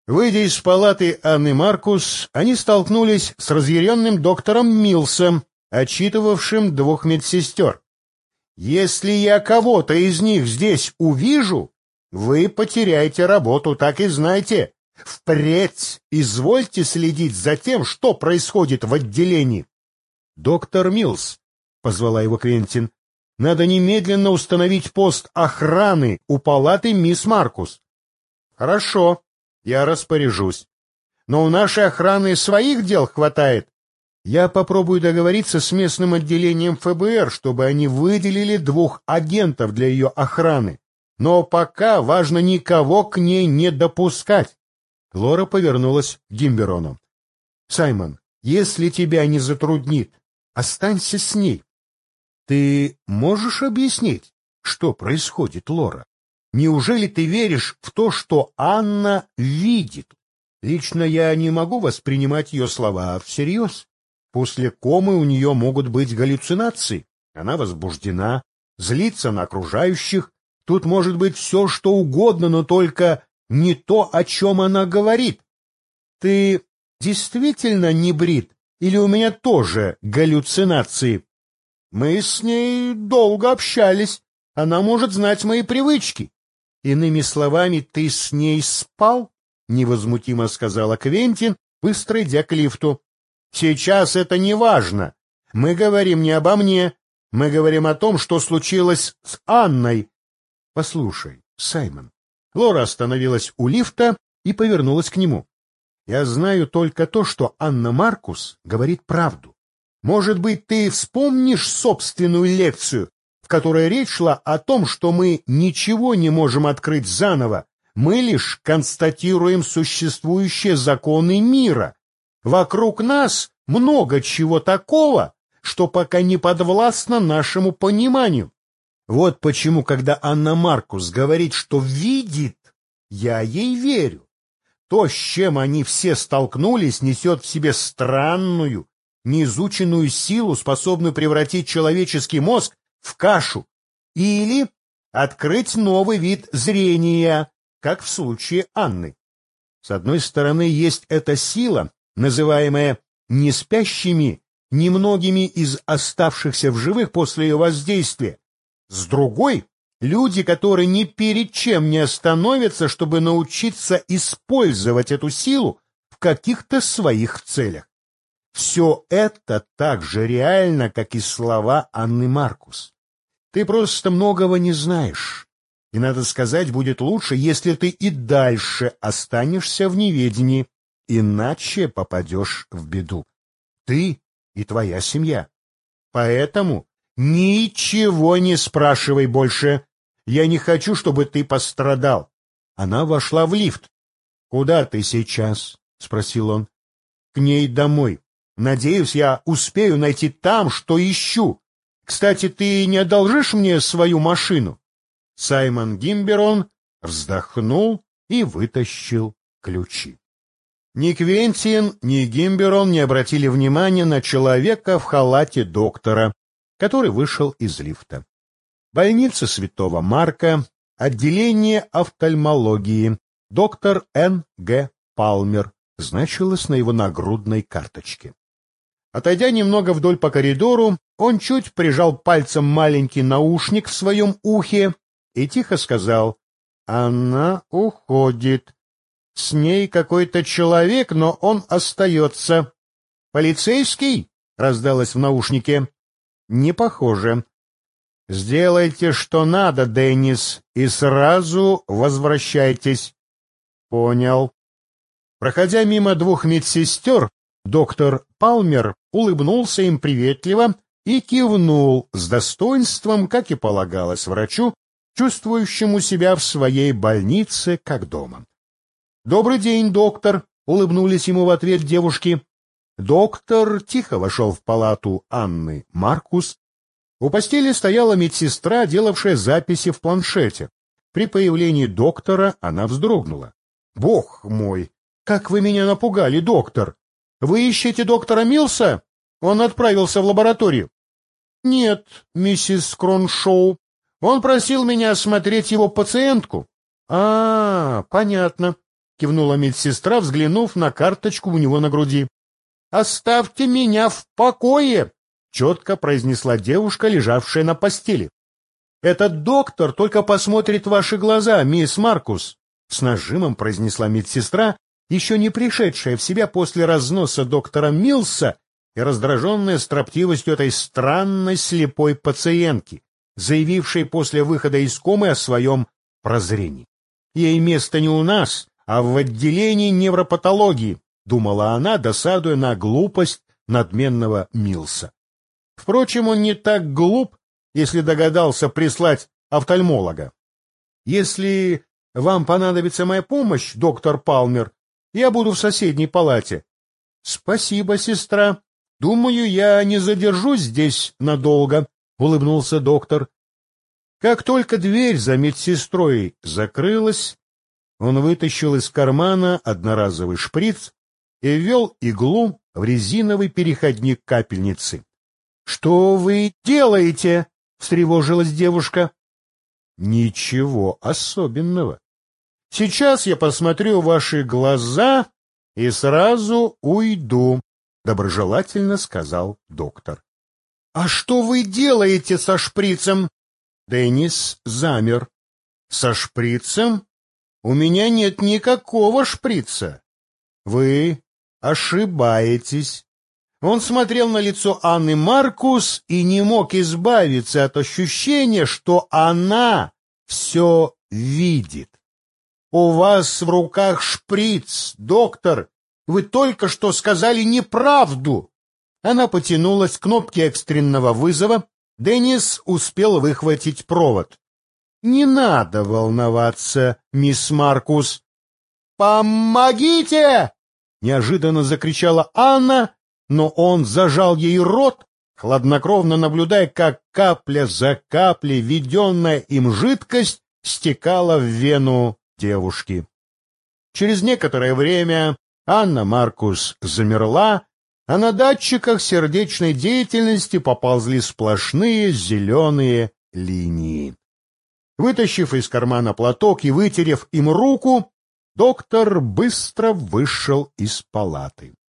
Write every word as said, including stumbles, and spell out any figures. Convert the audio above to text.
Выйдя из палаты Анны Маркус, они столкнулись с разъяренным доктором Милсом, отчитывавшим двух медсестер. «Если я кого-то из них здесь увижу, вы потеряете работу, так и знайте. Впредь извольте следить за тем, что происходит в отделении». «Доктор Милс», — позвала его Квентин, — «надо немедленно установить пост охраны у палаты мисс Маркус». «Хорошо, я распоряжусь. Но у нашей охраны своих дел хватает. Я попробую договориться с местным отделением эф бэ эр, чтобы они выделили двух агентов для ее охраны. Но пока важно никого к ней не допускать». Лора повернулась к Гимберону. «Саймон, если тебя не затруднит, останься с ней». «Ты можешь объяснить, что происходит, Лора? Неужели ты веришь в то, что Анна видит? Лично я не могу воспринимать ее слова всерьез. После комы у нее могут быть галлюцинации. Она возбуждена, злится на окружающих. Тут может быть все, что угодно, но только не то, о чем она говорит. Ты действительно не брит? Или у меня тоже галлюцинации? Мы с ней долго общались. Она может знать мои привычки. Иными словами, ты с ней спал? Невозмутимо сказала Квентин, быстро идя к лифту. Сейчас это не важно. Мы говорим не обо мне. Мы говорим о том, что случилось с Анной. Послушай, Саймон. Лора остановилась у лифта и повернулась к нему. Я знаю только то, что Анна Маркус говорит правду. Может быть, ты вспомнишь собственную лекцию, в которой речь шла о том, что мы ничего не можем открыть заново, мы лишь констатируем существующие законы мира. Вокруг нас много чего такого, что пока не подвластно нашему пониманию. Вот почему, когда Анна Маркус говорит, что видит, я ей верю. То, с чем они все столкнулись, несет в себе странную, неизученную силу, способную превратить человеческий мозг в кашу или открыть новый вид зрения, как в случае Анны. С одной стороны, есть эта сила, называемая неспящими, немногими из оставшихся в живых после ее воздействия. С другой — люди, которые ни перед чем не остановятся, чтобы научиться использовать эту силу в каких-то своих целях. Все это так же реально, как и слова Анны Маркус. Ты просто многого не знаешь, и, надо сказать, будет лучше, если ты и дальше останешься в неведении, иначе попадешь в беду. Ты и твоя семья. Поэтому ничего не спрашивай больше. Я не хочу, чтобы ты пострадал. Она вошла в лифт. — Куда ты сейчас? — спросил он. — К ней домой. Надеюсь, я успею найти там, что ищу. Кстати, ты не одолжишь мне свою машину? Саймон Гимберон вздохнул и вытащил ключи. Ни Квентин, ни Гимберон не обратили внимания на человека в халате доктора, который вышел из лифта. Больница Святого Марка, отделение офтальмологии, доктор Н Г Палмер, значилось на его нагрудной карточке. Отойдя немного вдоль по коридору, он чуть прижал пальцем маленький наушник в своем ухе и тихо сказал: «Она уходит. С ней какой-то человек, но он остается». «Полицейский?» — раздалось в наушнике. «Не похоже. Сделайте, что надо, Деннис, и сразу возвращайтесь». «Понял». Проходя мимо двух медсестер, доктор Палмер улыбнулся им приветливо и кивнул с достоинством, как и полагалось врачу, чувствующему себя в своей больнице как дома. «Добрый день, доктор», — улыбнулись ему в ответ девушки. Доктор тихо вошел в палату Анны Маркус. У постели стояла медсестра, делавшая записи в планшете. При появлении доктора она вздрогнула. «Бог мой! Как вы меня напугали, доктор! Вы ищете доктора Милса? Он отправился в лабораторию». «Нет, миссис Кроншоу. Он просил меня осмотреть его пациентку». «А, понятно. — кивнула медсестра, взглянув на карточку у него на груди. «Оставьте меня в покое!» — четко произнесла девушка, лежавшая на постели. «Этот доктор только посмотрит ваши глаза, мисс Маркус», — с нажимом произнесла медсестра, еще не пришедшая в себя после разноса доктора Милса и раздраженная строптивостью этой странной слепой пациентки, заявившей после выхода из комы о своем прозрении. «Ей место не у нас, а в отделении невропатологии», — думала она, досадуя на глупость надменного Милса. Впрочем, он не так глуп, если догадался прислать офтальмолога. «Если вам понадобится моя помощь, доктор Палмер, я буду в соседней палате». «Спасибо, сестра. Думаю, я не задержусь здесь надолго», — улыбнулся доктор. Как только дверь за медсестрой закрылась, он вытащил из кармана одноразовый шприц и ввел иглу в резиновый переходник капельницы. — Что вы делаете? — встревожилась девушка. — Ничего особенного. Сейчас я посмотрю ваши глаза и сразу уйду, — доброжелательно сказал доктор. — А что вы делаете со шприцем? Деннис замер. — Со шприцем? У меня нет никакого шприца. Вы ошибаетесь. Он смотрел на лицо Анны Маркус и не мог избавиться от ощущения, что она все видит. У вас в руках шприц, доктор. Вы только что сказали неправду. Она потянулась к кнопке экстренного вызова. Деннис успел выхватить провод. «Не надо волноваться, мисс Маркус». «Помогите!» — неожиданно закричала Анна, но он зажал ей рот, хладнокровно наблюдая, как капля за каплей введенная им жидкость стекала в вену девушки. Через некоторое время Анна Маркус замерла, а на датчиках сердечной деятельности поползли сплошные зеленые линии. Вытащив из кармана платок и вытерев им руку, доктор быстро вышел из палаты.